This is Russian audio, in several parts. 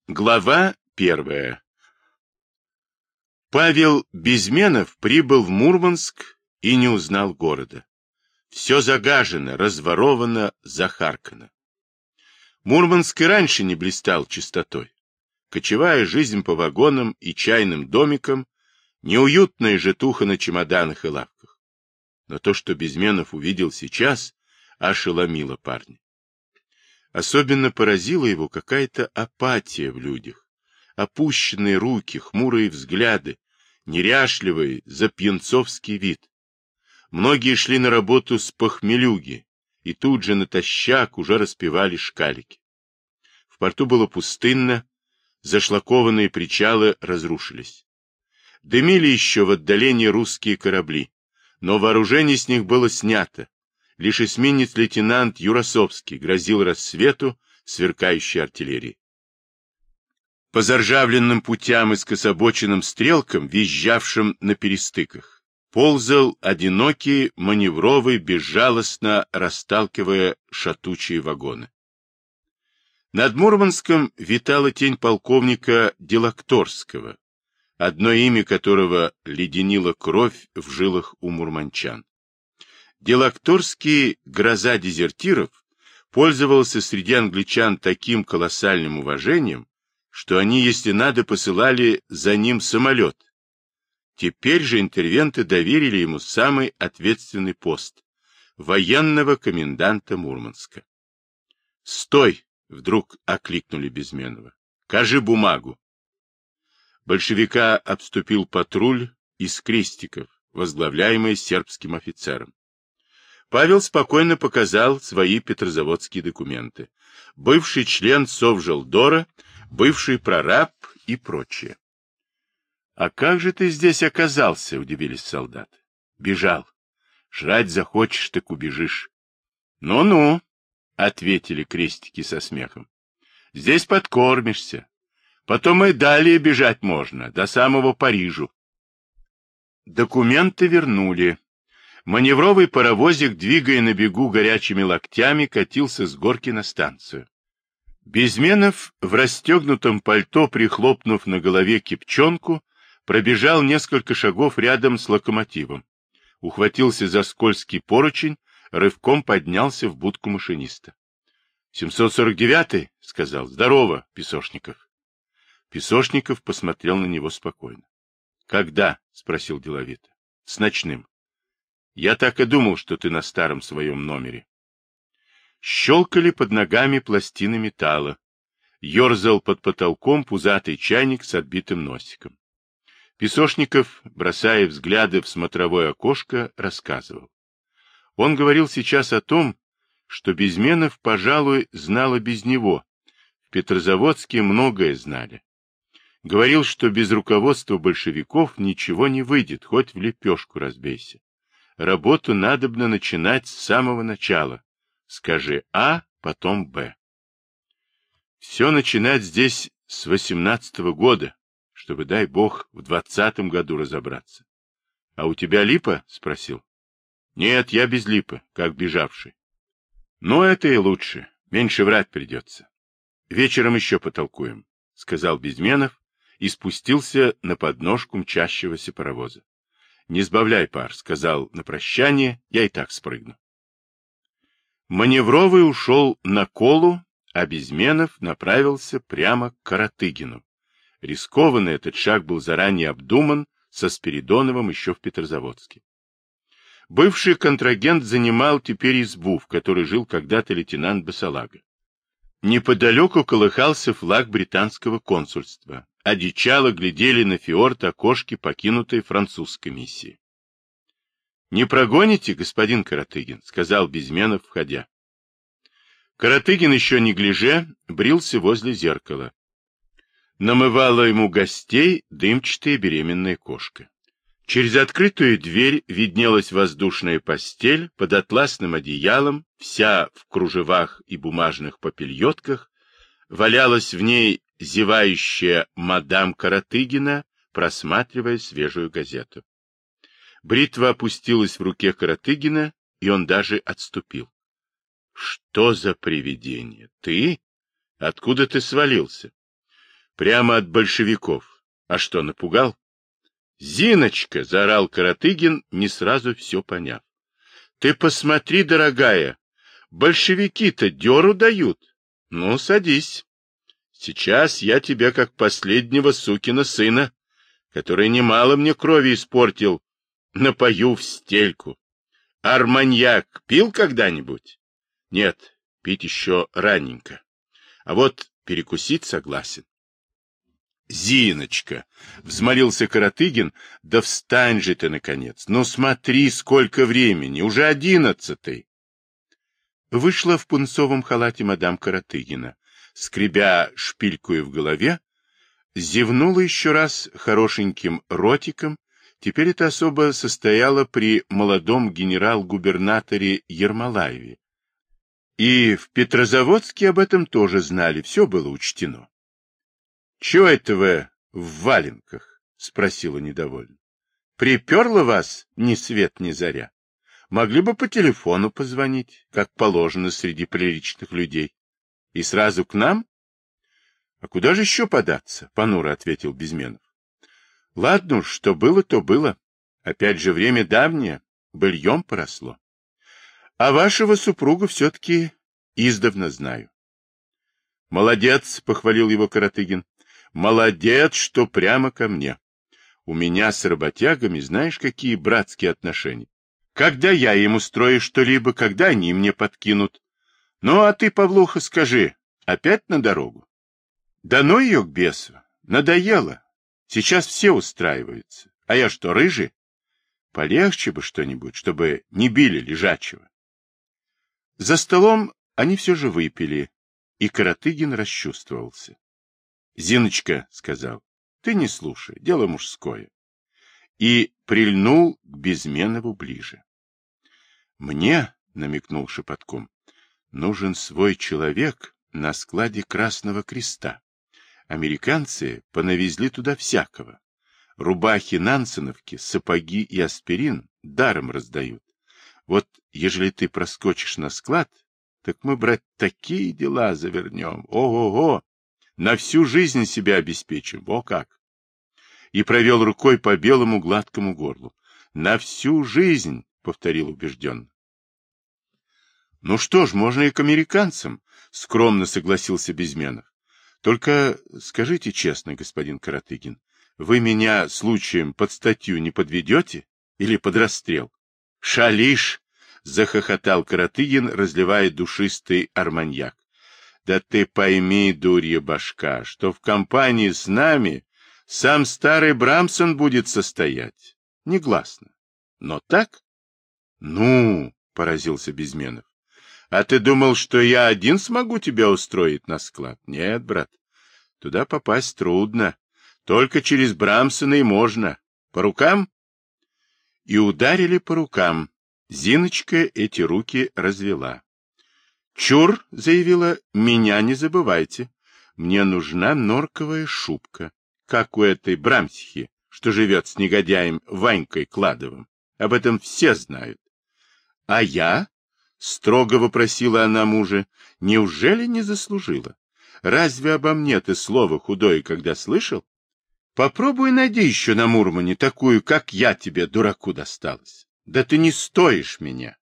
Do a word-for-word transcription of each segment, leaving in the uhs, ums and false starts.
Глава первая. Павел Безменов прибыл в Мурманск и не узнал города. Все загажено, разворовано, захаркано. Мурманск и раньше не блистал чистотой. Кочевая жизнь по вагонам и чайным домикам, неуютная житуха на чемоданах и лавках. Но то, что Безменов увидел сейчас, ошеломило парня. Особенно поразила его какая-то апатия в людях. Опущенные руки, хмурые взгляды, неряшливый, запьянцовский вид. Многие шли на работу с похмелюги, и тут же натощак уже распевали шкалики. В порту было пустынно, зашлакованные причалы разрушились. Дымили еще в отдалении русские корабли, но вооружение с них было снято. Лишь эсминец-лейтенант Юрасовский грозил рассвету сверкающей артиллерии. По заржавленным путям и скособоченным стрелкам, визжавшим на перестыках, ползал одинокий маневровый, безжалостно расталкивая шатучие вагоны. Над Мурманском витала тень полковника Делакторского, одно имя которого леденило кровь в жилах у мурманчан. Делакторский, гроза дезертиров, пользовался среди англичан таким колоссальным уважением, что они, если надо, посылали за ним самолет. Теперь же интервенты доверили ему самый ответственный пост — военного коменданта Мурманска. «Стой!» — вдруг окликнули Безменова. «Кажи бумагу!» Большевика обступил патруль из крестиков, возглавляемый сербским офицером. Павел спокойно показал свои петрозаводские документы. Бывший член Совжелдора, бывший прораб и прочее. — А как же ты здесь оказался? — удивились солдаты. — Бежал. Жрать захочешь, так убежишь. Ну — Ну-ну, — ответили крестики со смехом. — Здесь подкормишься. Потом и далее бежать можно, до самого Парижу. Документы вернули. Маневровый паровозик, двигая на бегу горячими локтями, катился с горки на станцию. Безменов, в расстегнутом пальто, прихлопнув на голове кипчонку, пробежал несколько шагов рядом с локомотивом. Ухватился за скользкий поручень, рывком поднялся в будку машиниста. — семьсот сорок девятый, — сказал. — Здорово, Песошников. Песошников посмотрел на него спокойно. — Когда? — спросил деловито. — С ночным. Я так и думал, что ты на старом своем номере. Щелкали под ногами пластины металла. Ёрзал под потолком пузатый чайник с отбитым носиком. Песошников, бросая взгляды в смотровое окошко, рассказывал. Он говорил сейчас о том, что Безменов, пожалуй, знал и без него. В Петрозаводске многое знали. Говорил, что без руководства большевиков ничего не выйдет, хоть в лепешку разбейся. Работу надобно начинать с самого начала. Скажи А, потом Б. Все начинать здесь с восемнадцатого года, чтобы, дай бог, в двадцатом году разобраться. — А у тебя липа? — спросил. — Нет, я без липы, как бежавший. — Ну, это и лучше, меньше врать придется. Вечером еще потолкуем, — сказал Безменов и спустился на подножку мчащегося паровоза. — Не сбавляй пар, — сказал на прощание, — я и так спрыгну. Маневровый ушел на Колу, а Безменов направился прямо к Каратыгину. Рискованный этот шаг был заранее обдуман со Спиридоновым еще в Петрозаводске. Бывший контрагент занимал теперь избу, в которой жил когда-то лейтенант Басалага. Неподалеку колыхался флаг британского консульства. Одичало глядели на фьорд окошки покинутой французской миссии. — Не прогоните, господин Каратыгин, — сказал Безменов, входя. Каратыгин, еще не гляже, брился возле зеркала. Намывала ему гостей дымчатая беременная кошка. Через открытую дверь виднелась воздушная постель под атласным одеялом, вся в кружевах и бумажных папильотках, валялась в ней зевающая мадам Каратыгина, просматривая свежую газету. Бритва опустилась в руке Каратыгина, и он даже отступил. — Что за привидение? Ты? Откуда ты свалился? Прямо от большевиков. А что, напугал? Зиночка, заорал Каратыгин, не сразу все поняв. Ты посмотри, дорогая, большевики-то дёру дают. Ну, садись. Сейчас я тебя, как последнего сукина сына, который немало мне крови испортил, напою в стельку. Арманьяк пил когда-нибудь? Нет, пить еще раненько. А вот перекусить согласен. Зиночка, взмолился Каратыгин, да встань же ты, наконец. Ну смотри, сколько времени, уже одиннадцатый. Вышла в пунцовом халате мадам Каратыгина, скребя шпилькою в голове, зевнула еще раз хорошеньким ротиком. Теперь это особо состояло при молодом генерал-губернаторе Ермолаеве. И в Петрозаводске об этом тоже знали, все было учтено. — Чего это вы в валенках? — спросила недовольно. — Приперло вас ни свет ни заря. Могли бы по телефону позвонить, как положено среди приличных людей. И сразу к нам? — А куда же еще податься? — понуро ответил Безменов. — Ладно уж, что было, то было. Опять же, время давнее, быльем поросло. А вашего супруга все-таки издавна знаю. — Молодец, — похвалил его Каратыгин. — Молодец, что прямо ко мне. У меня с работягами знаешь, какие братские отношения. Когда я им устрою что-либо, когда они мне подкинут. Ну, а ты, Павлуха, скажи, опять на дорогу? Да ну ее к бесу, надоело. Сейчас все устраиваются. А я что, рыжий? Полегче бы что-нибудь, чтобы не били лежачего. За столом они все же выпили, и Каратыгин расчувствовался. — Зиночка, — сказал, — ты не слушай, дело мужское. И прильнул к Безменову ближе. — Мне, — намекнул шепотком, — нужен свой человек на складе Красного Креста. Американцы понавезли туда всякого. Рубахи Нансеновки, сапоги и аспирин даром раздают. Вот, ежели ты проскочишь на склад, так мы, брат, такие дела завернем. Ого-го! На всю жизнь себя обеспечим. О как! И провел рукой по белому гладкому горлу. На всю жизнь, повторил убежденно. Ну что ж, можно и к американцам, скромно согласился Безменов. Только скажите честно, господин Каратыгин, вы меня случаем под статью не подведете или под расстрел? Шалишь! — захохотал Каратыгин, разливая душистый арманьяк. — Да ты пойми, дурья башка, что в компании с нами сам старый Брамсон будет состоять. Негласно. Но так? — Ну, — поразился Безменов, — а ты думал, что я один смогу тебя устроить на склад? Нет, брат, туда попасть трудно. Только через Брамсона и можно. По рукам? И ударили по рукам. Зиночка эти руки развела. «Чур», — заявила, — «меня не забывайте. Мне нужна норковая шубка, как у этой Брамсихи, что живет с негодяем Ванькой Кладовым. Об этом все знают». «А я?» — строго вопросила она мужа. «Неужели не заслужила? Разве обо мне ты слово худое когда слышал? Попробуй найди еще на Мурмане такую, как я тебе, дураку, досталась. Да ты не стоишь меня».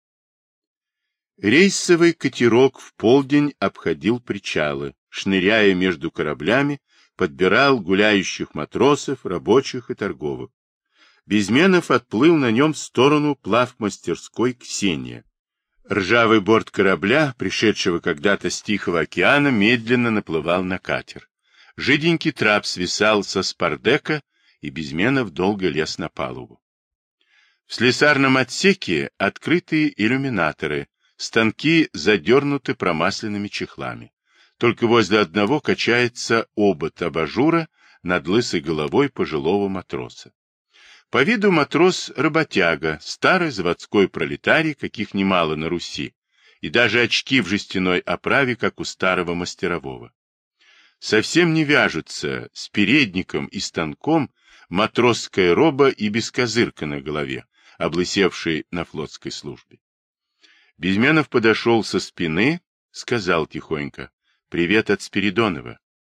Рейсовый катерок в полдень обходил причалы, шныряя между кораблями, подбирал гуляющих матросов, рабочих и торговых. Безменов отплыл на нем в сторону плавмастерской «Ксения». Ржавый борт корабля, пришедшего когда-то с Тихого океана, медленно наплывал на катер. Жиденький трап свисал со спардека, и Безменов долго лез на палубу. В слесарном отсеке открытые иллюминаторы, станки задернуты промасленными чехлами. Только возле одного качается обод абажура над лысой головой пожилого матроса. По виду матрос-работяга, старый заводской пролетарий, каких немало на Руси, и даже очки в жестяной оправе, как у старого мастерового. Совсем не вяжутся с передником и станком матросская роба и бескозырка на голове, облысевший на флотской службе. Безменов подошел со спины, сказал тихонько: «Привет от Спиридонова».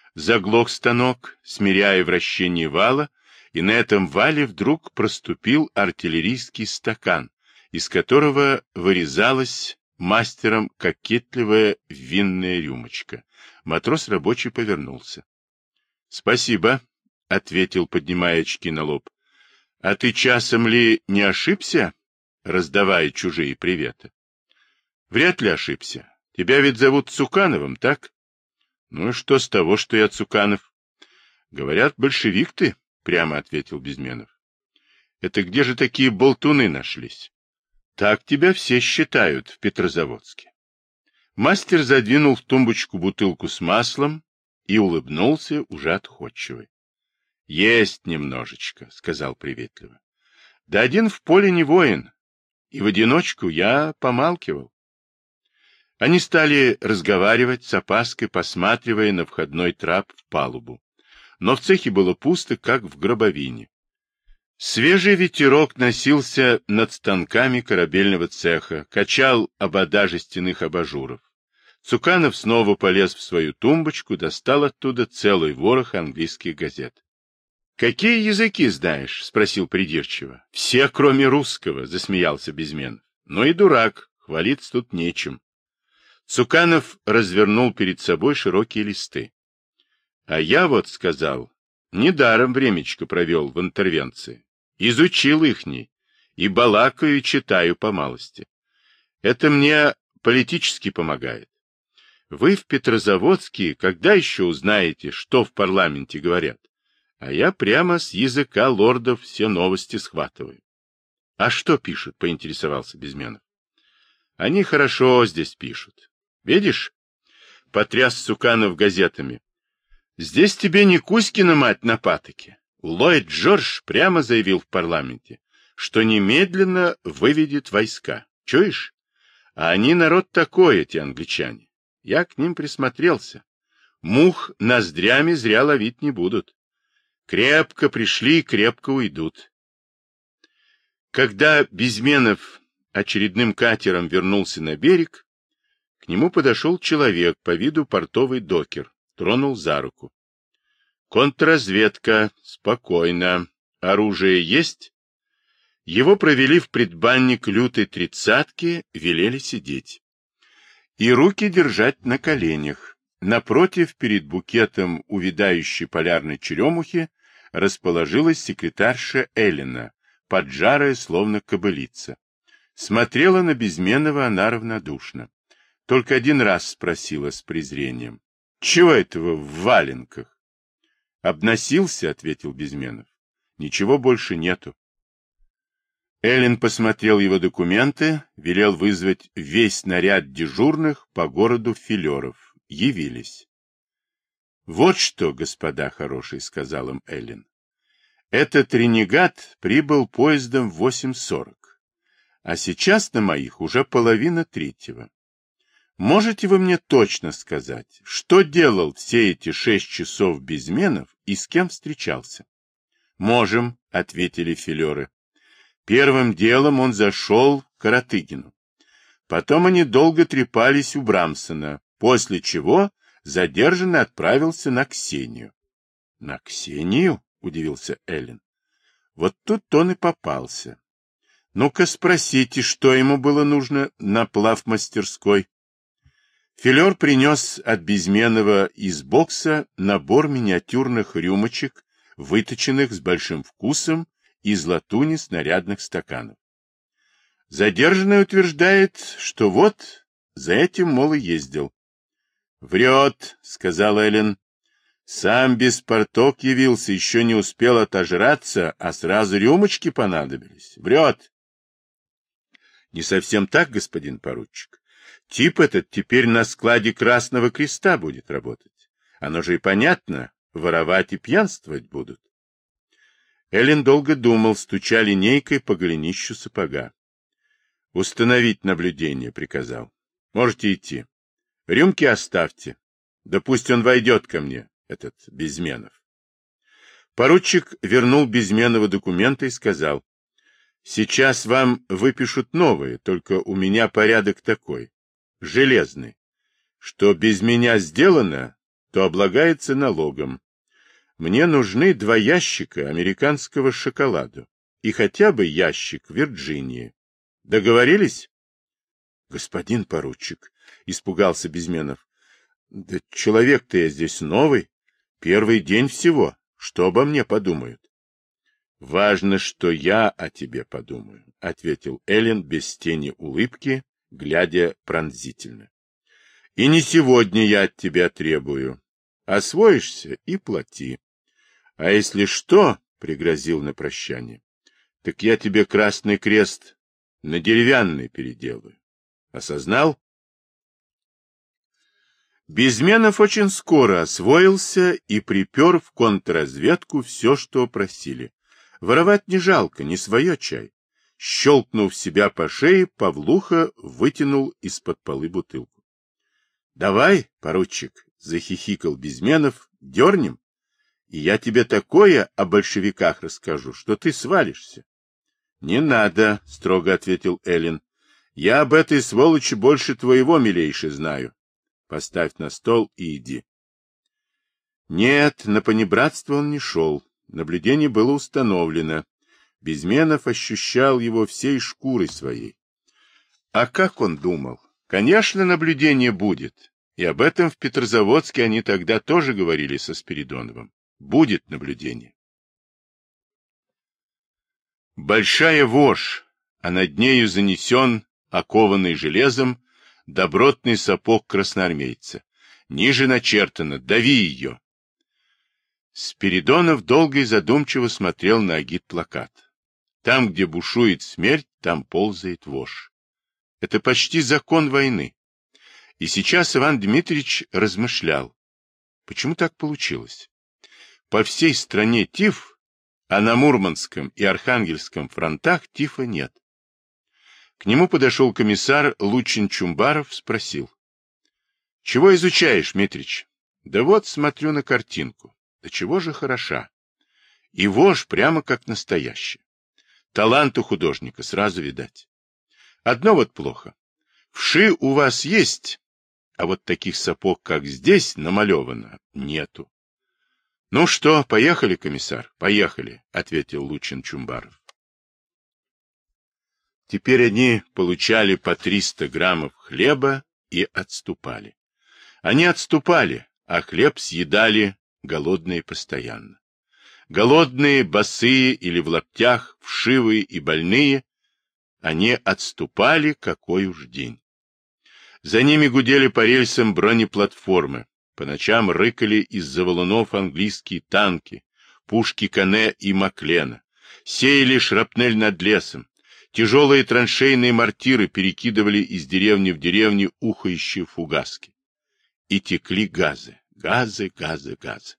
Заглох станок, смиряя вращение вала, и на этом вале вдруг проступил артиллерийский стакан, из которого вырезалась мастером кокетливая винная рюмочка. Матрос рабочий повернулся. — Спасибо, — ответил, поднимая очки на лоб. — А ты часом ли не ошибся, раздавая чужие приветы? — Вряд ли ошибся. Тебя ведь зовут Цукановым, так? — Ну и что с того, что я Цуканов? — Говорят, большевик ты, — прямо ответил Безменов. — Это где же такие болтуны нашлись? — Так тебя все считают в Петрозаводске. Мастер задвинул в тумбочку бутылку с маслом и улыбнулся уже отходчивый. — Есть немножечко, — сказал приветливо. — Да один в поле не воин, и в одиночку я помалкивал. Они стали разговаривать с опаской, посматривая на входной трап в палубу. Но в цехе было пусто, как в гробовине. Свежий ветерок носился над станками корабельного цеха, качал обода жестяных абажуров. Цуканов снова полез в свою тумбочку, достал оттуда целый ворох английских газет. — Какие языки знаешь? — спросил придирчиво. — Все, кроме русского, — засмеялся Безменов. — Ну и дурак, хвалиться тут нечем. Цуканов развернул перед собой широкие листы. — А я вот, — сказал, — недаром времечко провел в интервенции. Изучил ихний, и балакаю, и читаю по малости. Это мне политически помогает. Вы в Петрозаводске когда еще узнаете, что в парламенте говорят? А я прямо с языка лордов все новости схватываю. — А что пишут? — поинтересовался Безменов. — Они хорошо здесь пишут. Видишь? — потряс Цуканов газетами. — Здесь тебе не Кузькина мать на патоке. Ллойд Джордж прямо заявил в парламенте, что немедленно выведет войска. Чуешь? А они народ такой, эти англичане. Я к ним присмотрелся. Мух ноздрями зря ловить не будут. Крепко пришли, крепко уйдут. Когда Безменов очередным катером вернулся на берег, к нему подошел человек, по виду портовый докер, тронул за руку. Контрразведка, спокойно. Оружие есть? Его провели в предбанник лютой тридцатки, велели сидеть. И руки держать на коленях. Напротив, перед букетом увядающей полярной черемухи, расположилась секретарша Эллина, поджарая, словно кобылица. Смотрела на Безменова она равнодушно. Только один раз спросила с презрением. — Чего этого в валенках? — Обносился, — ответил Безменов. — Ничего больше нету. Эллин посмотрел его документы, велел вызвать весь наряд дежурных по городу филеров. Явились. — Вот что, господа хорошие, — сказал им Эллин. — Этот ренегат прибыл поездом в восемь сорок, а сейчас на моих уже половина третьего. Можете вы мне точно сказать, что делал все эти шесть часов Безменов и с кем встречался? — Можем, — ответили филеры. Первым делом он зашел к Каратыгину. Потом они долго трепались у Брамсона, после чего задержанный отправился на Ксению. — На Ксению? — удивился Эллин. Вот тут он и попался. Ну-ка спросите, что ему было нужно на плавмастерской. Филер принес от Безменова из бокса набор миниатюрных рюмочек, выточенных с большим вкусом из латуни снарядных стаканов. Задержанный утверждает, что вот за этим, мол, и ездил. — Врет, — сказал Эллин. — Сам беспорток явился, еще не успел отожраться, а сразу рюмочки понадобились. Врет. — Не совсем так, господин поручик. Тип этот теперь на складе Красного Креста будет работать. Оно же и понятно, воровать и пьянствовать будут. Эллин долго думал, стуча линейкой по голенищу сапога. — Установить наблюдение, — приказал. — Можете идти. Рюмки оставьте. Да пусть он войдет ко мне, этот Безменов. Поручик вернул Безменова документы и сказал. — Сейчас вам выпишут новые, только у меня порядок такой. Железный. Что без меня сделано, то облагается налогом. Мне нужны два ящика американского шоколада и хотя бы ящик Вирджинии. Договорились? Господин поручик, испугался Безменов. Да человек-то я здесь новый, первый день всего. Что обо мне подумают? Важно, что я о тебе подумаю, ответил Эллен без тени улыбки, глядя пронзительно. И не сегодня я от тебя требую. Освоишься и плати. А если что, пригрозил на прощание, так я тебе Красный Крест на деревянный переделаю. Осознал? Безменов очень скоро освоился и припер в контрразведку все, что просили. Воровать не жалко, не свое чай. Щелкнув себя по шее, Павлуха вытянул из-под полы бутылку. — Давай, поручик, — захихикал Безменов, — дернем, и я тебе такое о большевиках расскажу, что ты свалишься. — Не надо, — строго ответил Эллен. — Я об этой сволочи больше твоего, милейший, знаю. Поставь на стол и иди. Нет, на понебратство он не шел. Наблюдение было установлено. Безменов ощущал его всей шкурой своей. А как он думал? Конечно, наблюдение будет. И об этом в Петрозаводске они тогда тоже говорили со Спиридоновым. Будет наблюдение. Большая вошь, а над нею занесен, окованный железом, добротный сапог красноармейца. Ниже начертано «Дави ее». Спиридонов долго и задумчиво смотрел на агитплакат. Там, где бушует смерть, там ползает вошь. Это почти закон войны. И сейчас Иван Дмитриевич размышлял. Почему так получилось? По всей стране тиф, а на Мурманском и Архангельском фронтах тифа нет. К нему подошел комиссар Лучин-Чумбаров, спросил. — Чего изучаешь, Митрич? — Да вот, смотрю на картинку. Да чего же хороша. И вошь прямо как настоящая. Талант у художника сразу видать. Одно вот плохо. Вши у вас есть, а вот таких сапог, как здесь намалевано, нету. — Ну что, поехали, комиссар? — Поехали, — ответил Лучин-Чумбаров. Теперь они получали по триста граммов хлеба и отступали. Они отступали, а хлеб съедали голодные постоянно. Голодные, босые или в лаптях, вшивые и больные, они отступали, какой уж день. За ними гудели по рельсам бронеплатформы, по ночам рыкали из-за валунов английские танки, пушки Кане и Маклена, сеяли шрапнель над лесом, тяжелые траншейные мортиры перекидывали из деревни в деревню ухающие фугаски. И текли газы, газы, газы, газы.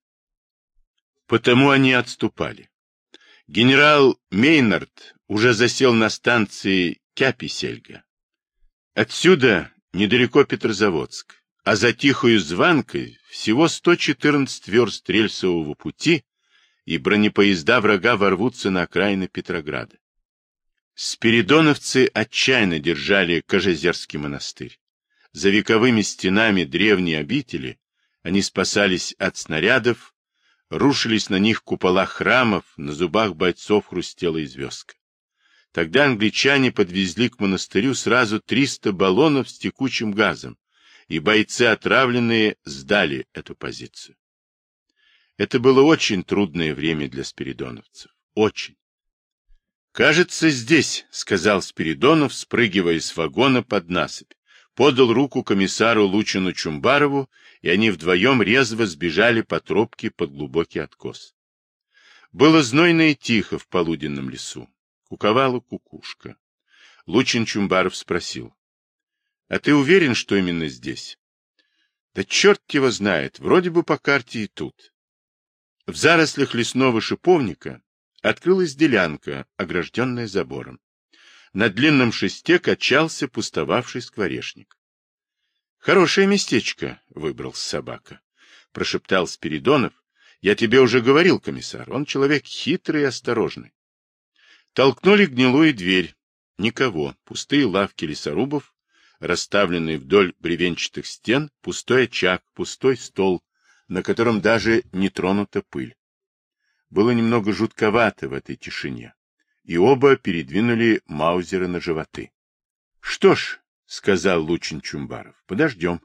Потому они отступали. Генерал Мейнард уже засел на станции Кяпи-Сельга. Отсюда недалеко Петрозаводск, а за Тихою Званкой всего сто четырнадцать верст рельсового пути, и бронепоезда врага ворвутся на окраины Петрограда. Спиридоновцы отчаянно держали Кожезерский монастырь. За вековыми стенами древней обители они спасались от снарядов, рушились на них купола храмов, на зубах бойцов хрустела звездка. Тогда англичане подвезли к монастырю сразу триста баллонов с текучим газом, и бойцы, отравленные, сдали эту позицию. Это было очень трудное время для спиридоновцев. Очень. «Кажется, здесь», — сказал Спиридонов, спрыгивая с вагона под насыпь. Подал руку комиссару Лучину-Чумбарову, и они вдвоем резво сбежали по тропке под глубокий откос. Было знойно и тихо в полуденном лесу. Куковала кукушка. Лучин-Чумбаров спросил. — А ты уверен, что именно здесь? — Да черт его знает, вроде бы по карте и тут. В зарослях лесного шиповника открылась делянка, огражденная забором. На длинном шесте качался пустовавший скворечник. — Хорошее местечко выбрал собака, — прошептал Спиридонов. — Я тебе уже говорил, комиссар, он человек хитрый и осторожный. Толкнули гнилую дверь. Никого. Пустые лавки лесорубов, расставленные вдоль бревенчатых стен, пустой очаг, пустой стол, на котором даже не тронута пыль. Было немного жутковато в этой тишине, и оба передвинули маузеры на животы. — Что ж, — сказал Лучин Чумбаров, — подождем.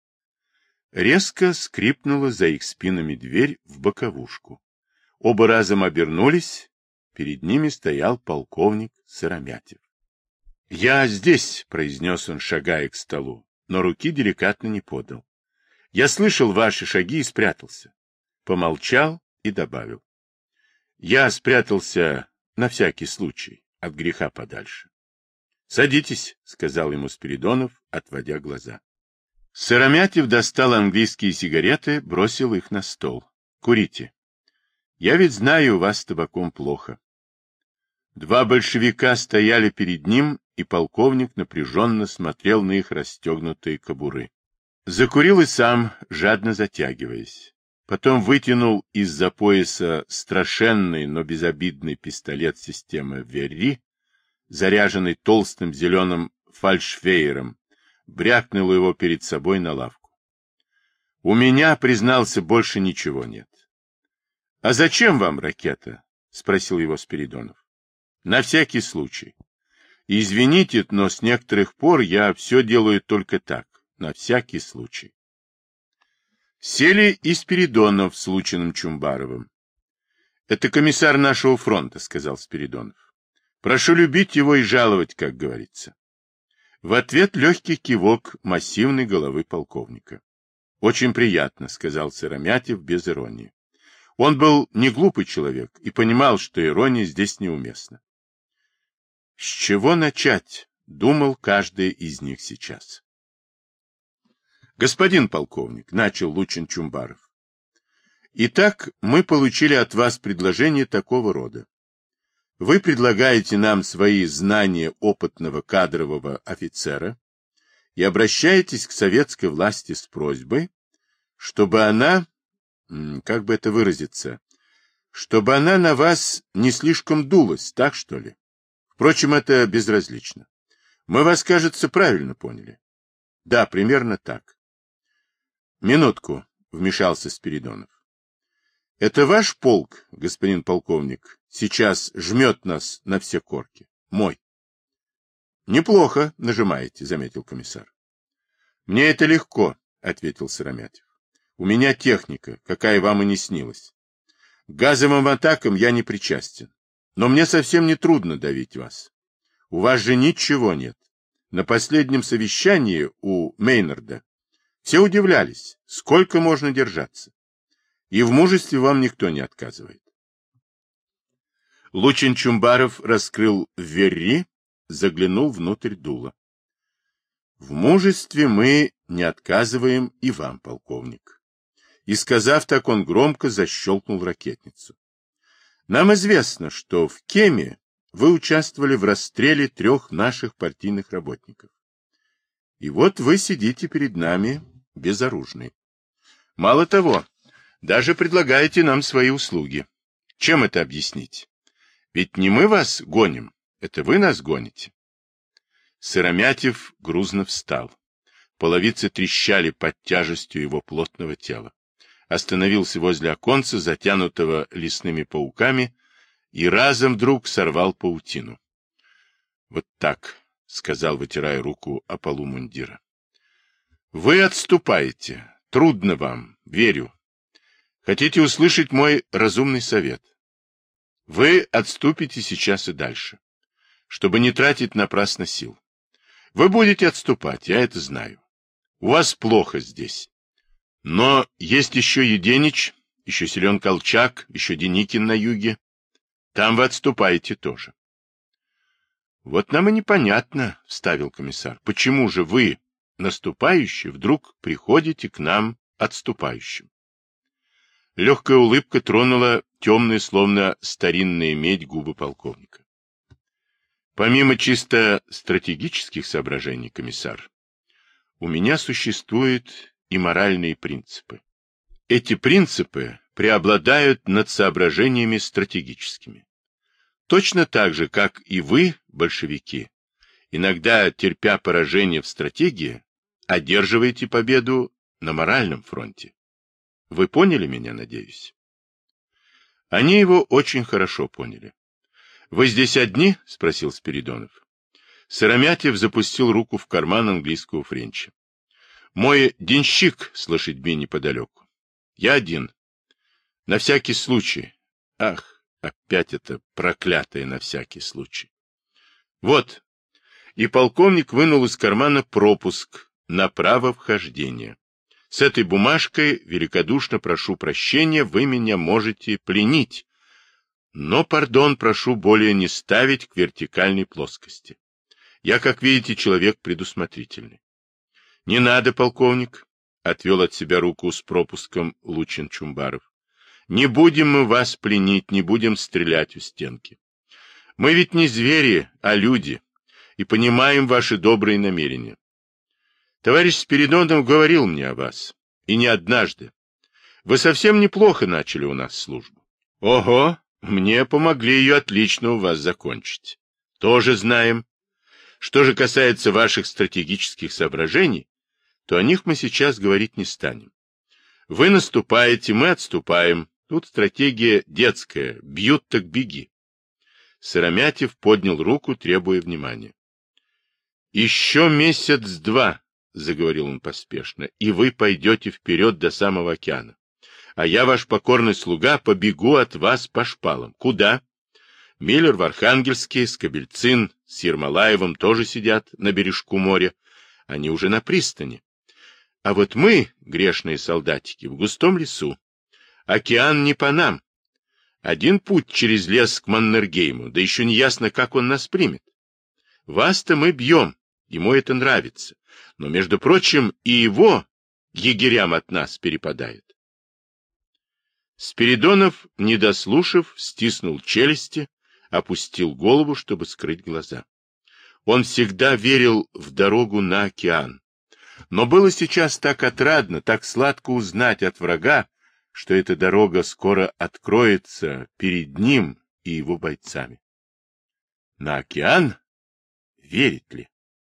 Резко скрипнула за их спинами дверь в боковушку. Оба разом обернулись, перед ними стоял полковник Сыромятев. — Я здесь, — произнес он, шагая к столу, но руки деликатно не подал. — Я слышал ваши шаги и спрятался. Помолчал и добавил. — Я спрятался на всякий случай, от греха подальше. — Садитесь, — сказал ему Спиридонов, отводя глаза. Сыромятев достал английские сигареты, бросил их на стол. — Курите. Я ведь знаю, у вас с табаком плохо. Два большевика стояли перед ним, и полковник напряженно смотрел на их расстегнутые кобуры. Закурил и сам, жадно затягиваясь. Потом вытянул из-за пояса страшенный, но безобидный пистолет системы Верри, заряженный толстым зеленым фальшфейером, брякнул его перед собой на лавку. — У меня, признался, больше ничего нет. — А зачем вам ракета? — спросил его Спиридонов. — На всякий случай. Извините, но с некоторых пор я все делаю только так, на всякий случай. Сели и Спиридонов с Лучиным Чумбаровым. — Это комиссар нашего фронта, — сказал Спиридонов. — Прошу любить его и жаловать, как говорится. В ответ легкий кивок массивной головы полковника. — Очень приятно, — сказал Сыромятев без иронии. Он был не глупый человек и понимал, что ирония здесь неуместна. — С чего начать? — думал каждый из них сейчас. — Господин полковник, — начал Лучин Чумбаров, — итак, мы получили от вас предложение такого рода. Вы предлагаете нам свои знания опытного кадрового офицера и обращаетесь к советской власти с просьбой, чтобы она, как бы это выразиться, чтобы она на вас не слишком дулась, так что ли? Впрочем, это безразлично. Мы вас, кажется, правильно поняли. Да, примерно так. Минутку, вмешался Спиридонов. Это ваш полк, господин полковник, сейчас жмет нас на все корки? Мой. Неплохо нажимаете, заметил комиссар. Мне это легко, ответил Сыромятев. У меня техника, какая вам и не снилась. К газовым атакам я не причастен. Но мне совсем не трудно давить вас. У вас же ничего нет. На последнем совещании у Мейнарда все удивлялись, сколько можно держаться. И в мужестве вам никто не отказывает. Лучин Чумбаров раскрыл Верри, заглянул внутрь дула. В мужестве мы не отказываем и вам, полковник. И, сказав так, он громко защелкнул ракетницу. Нам известно, что в Кеме вы участвовали в расстреле трех наших партийных работников. И вот вы сидите перед нами безоружны. Мало того, даже предлагаете нам свои услуги. Чем это объяснить? Ведь не мы вас гоним, это вы нас гоните. Сыромятев грузно встал. Половицы трещали под тяжестью его плотного тела. Остановился возле оконца, затянутого лесными пауками, и разом вдруг сорвал паутину. — Вот так, — сказал, вытирая руку о полу мундира. — Вы отступаете. Трудно вам, верю. Хотите услышать мой разумный совет? Вы отступите сейчас и дальше, чтобы не тратить напрасно сил. Вы будете отступать, я это знаю. У вас плохо здесь. Но есть еще Еденич, еще силен Колчак, еще Деникин на юге. Там вы отступаете тоже. Вот нам и непонятно, — вставил комиссар, — почему же вы, наступающие, вдруг приходите к нам отступающим. Легкая улыбка тронула темные, словно старинная медь, губы полковника. Помимо чисто стратегических соображений, комиссар, у меня существуют и моральные принципы. Эти принципы преобладают над соображениями стратегическими. Точно так же, как и вы, большевики, иногда, терпя поражение в стратегии, одерживаете победу на моральном фронте. Вы поняли меня, надеюсь? Они его очень хорошо поняли. — Вы здесь одни? — спросил Спиридонов. Сыромятев запустил руку в карман английского френча. — Мой денщик с лошадьми неподалеку. Я один. На всякий случай. Ах, опять это проклятое на всякий случай. Вот. И полковник вынул из кармана пропуск на право вхождения. С этой бумажкой великодушно прошу прощения, вы меня можете пленить. Но, пардон, прошу более не ставить к вертикальной плоскости. Я, как видите, человек предусмотрительный. — Не надо, полковник, — отвел от себя руку с пропуском Лучин Чумбаров. — Не будем мы вас пленить, не будем стрелять у стенки. Мы ведь не звери, а люди, и понимаем ваши добрые намерения. Товарищ Спиридонов говорил мне о вас, и не однажды. Вы совсем неплохо начали у нас службу. Ого, мне помогли ее отлично у вас закончить. Тоже знаем. Что же касается ваших стратегических соображений, то о них мы сейчас говорить не станем. Вы наступаете, мы отступаем. Тут стратегия детская. Бьют, так беги. Сыромятев поднял руку, требуя внимания. Еще месяц-два, заговорил он поспешно, и вы пойдете вперед до самого океана. А я, ваш покорный слуга, побегу от вас по шпалам. Куда? Миллер в Архангельске, Скобельцин с Ермолаевым тоже сидят на бережку моря. Они уже на пристани. А вот мы, грешные солдатики, в густом лесу. Океан не по нам. Один путь через лес к Маннергейму, да еще не ясно, как он нас примет. Вас-то мы бьем, ему это нравится. Но, между прочим, и его егерям от нас перепадает. Спиридонов, не дослушав, стиснул челюсти, опустил голову, чтобы скрыть глаза. Он всегда верил в дорогу на океан. Но было сейчас так отрадно, так сладко узнать от врага, что эта дорога скоро откроется перед ним и его бойцами. На океан? Верит ли?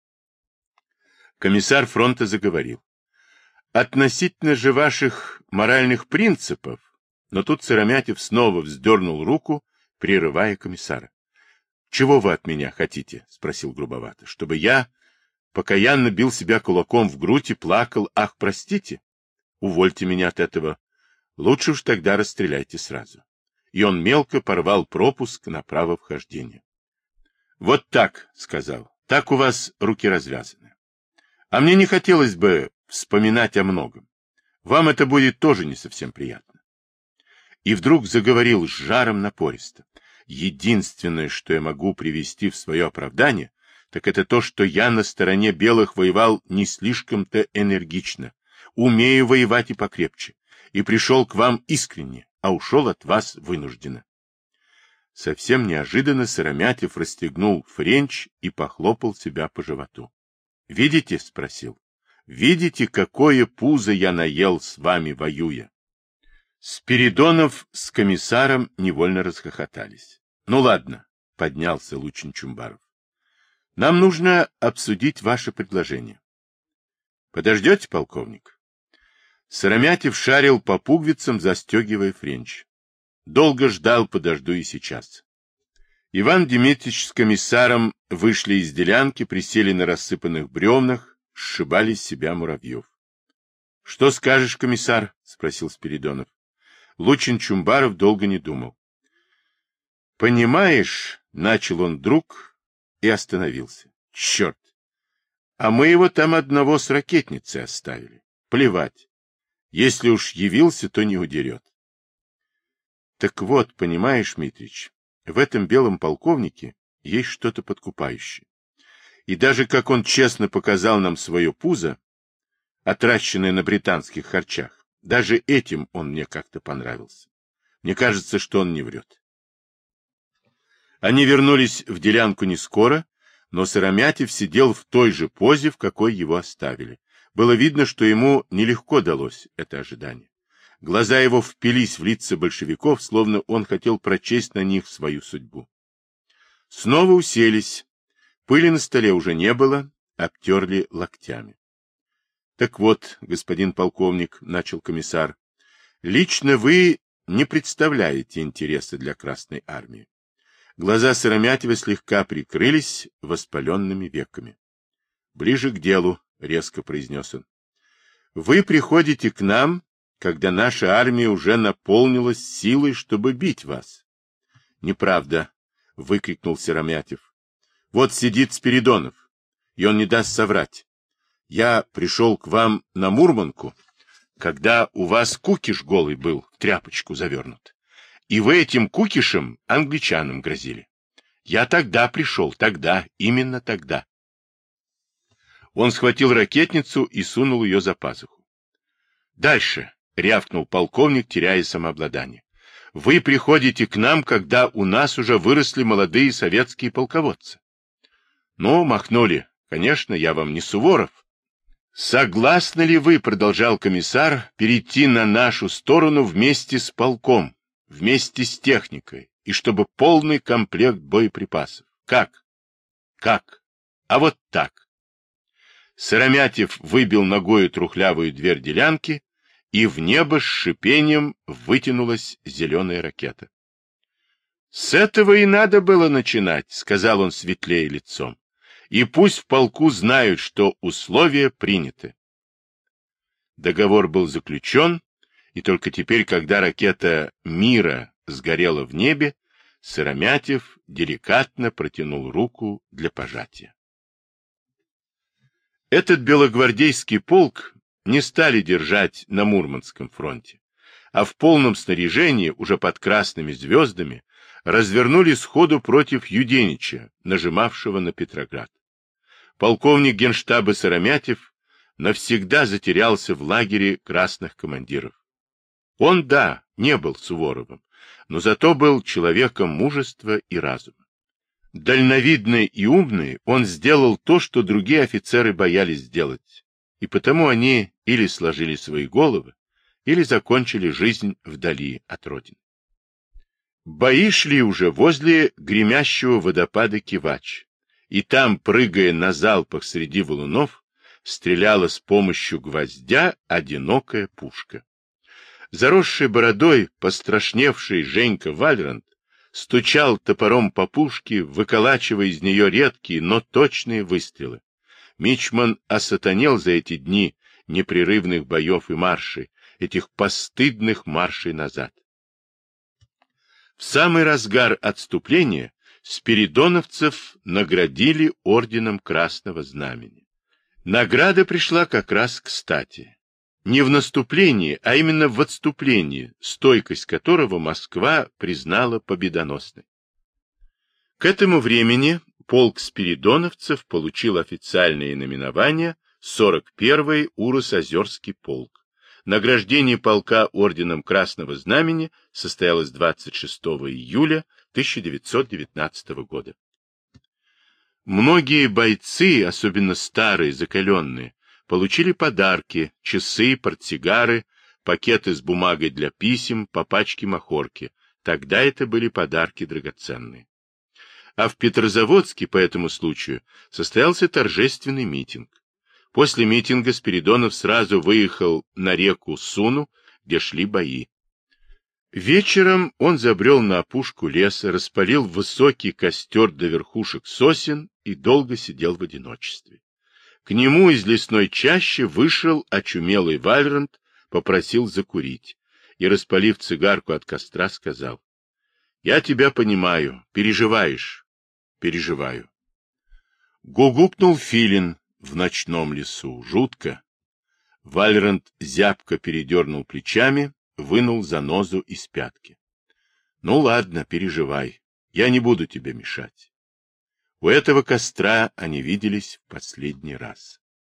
Комиссар фронта заговорил. Относительно же ваших моральных принципов, но тут Сыромятев снова вздернул руку, прерывая комиссара. — Чего вы от меня хотите? — спросил грубовато. — Чтобы я покаянно бил себя кулаком в грудь и плакал. Ах, простите? Увольте меня от этого. Лучше уж тогда расстреляйте сразу. И он мелко порвал пропуск на право вхождения. — Вот так, — сказал, — так у вас руки развязаны. А мне не хотелось бы вспоминать о многом. Вам это будет тоже не совсем приятно. И вдруг заговорил с жаром напористо. Единственное, что я могу привести в свое оправдание, так это то, что я на стороне белых воевал не слишком-то энергично, умею воевать и покрепче, и пришел к вам искренне, а ушел от вас вынужденно. Совсем неожиданно Сыромятев расстегнул френч и похлопал себя по животу. — Видите? — спросил. — Видите, какое пузо я наел с вами воюя? Спиридонов с комиссаром невольно расхохотались. — Ну ладно, — поднялся Лучин Чумбаров. — Нам нужно обсудить ваше предложение. — Подождете, полковник? Сыромятев шарил по пуговицам, застегивая френч. Долго ждал, подожду и сейчас. Иван Дмитрич с комиссаром вышли из делянки, присели на рассыпанных бревнах, сшибали с себя муравьев. — Что скажешь, комиссар? — спросил Спиридонов. Лучин Чумбаров долго не думал. — Понимаешь, — начал он вдруг и остановился. — Черт! А мы его там одного с ракетницей оставили. Плевать. Если уж явился, то не удерет. Так вот, понимаешь, Митрич, в этом белом полковнике есть что-то подкупающее. И даже как он честно показал нам свое пузо, отращенное на британских харчах, даже этим он мне как-то понравился. Мне кажется, что он не врет. Они вернулись в делянку не скоро, но Сыромятев сидел в той же позе, в какой его оставили. Было видно, что ему нелегко далось это ожидание. Глаза его впились в лица большевиков, словно он хотел прочесть на них свою судьбу. Снова уселись. Пыли на столе уже не было, обтерли локтями. — Так вот, господин полковник, — начал комиссар, Лично вы не представляете интереса для Красной Армии. Глаза Сыромятева слегка прикрылись воспаленными веками. Ближе к делу, резко произнес он. Вы приходите к нам, когда наша армия уже наполнилась силой, чтобы бить вас. Неправда, выкрикнул Сыромятев. Вот сидит Спиридонов, и он не даст соврать. Я пришел к вам на Мурманку, когда у вас кукиш голый был, в тряпочку завернут. И вы этим кукишем англичанам грозили. Я тогда пришел, тогда, именно тогда. Он схватил ракетницу и сунул ее за пазуху. Дальше, рявкнул полковник, теряя самообладание. Вы приходите к нам, когда у нас уже выросли молодые советские полководцы. Ну, махнули. Конечно, я вам не Суворов. Согласны ли вы, продолжал комиссар, перейти на нашу сторону вместе с полком, вместе с техникой, и чтобы полный комплект боеприпасов? Как? Как? А вот так. Сыромятев выбил ногою трухлявую дверь делянки, и в небо с шипением вытянулась зеленая ракета. — С этого и надо было начинать, — сказал он светлее лицом. — И пусть в полку знают, что условия приняты. Договор был заключен, и только теперь, когда ракета «Мира» сгорела в небе, Сыромятев деликатно протянул руку для пожатия. Этот белогвардейский полк не стали держать на Мурманском фронте, а в полном снаряжении, уже под красными звездами, развернули сходу против Юденича, нажимавшего на Петроград. Полковник генштаба Сыромятев навсегда затерялся в лагере красных командиров. Он, да, не был Суворовым, но зато был человеком мужества и разума. Дальновидный и умный, он сделал то, что другие офицеры боялись сделать, и потому они или сложили свои головы, или закончили жизнь вдали от родины. Бои шли уже возле гремящего водопада Кивач, и там, прыгая на залпах среди валунов, стреляла с помощью гвоздя одинокая пушка. Заросший бородой, пострашневший Женька Вальрант, стучал топором по пушке, выколачивая из нее редкие, но точные выстрелы. Мичман осатанел за эти дни непрерывных боев и маршей, этих постыдных маршей назад. В самый разгар отступления спиридоновцев наградили орденом Красного Знамени. Награда пришла как раз кстати. Не в наступлении, а именно в отступлении, стойкость которого Москва признала победоносной. К этому времени полк спиридоновцев получил официальное наименование сорок первый Урус-Озерский полк. Награждение полка орденом Красного Знамени состоялось двадцать шестого июля тысяча девятьсот девятнадцатого года. Многие бойцы, особенно старые, закаленные, получили подарки, часы, портсигары, пакеты с бумагой для писем, по пачке махорки. Тогда это были подарки драгоценные. А в Петрозаводске по этому случаю состоялся торжественный митинг. После митинга Спиридонов сразу выехал на реку Суну, где шли бои. Вечером он забрел на опушку леса, распалил высокий костер до верхушек сосен и долго сидел в одиночестве. К нему из лесной чащи вышел очумелый Вальрант, попросил закурить и, распалив цигарку от костра, сказал: — Я тебя понимаю, переживаешь. — Переживаю. Гугукнул филин в ночном лесу. Жутко. Вальрант зябко передернул плечами, вынул занозу из пятки. — Ну ладно, переживай. Я не буду тебе мешать. У этого костра они виделись в последний раз.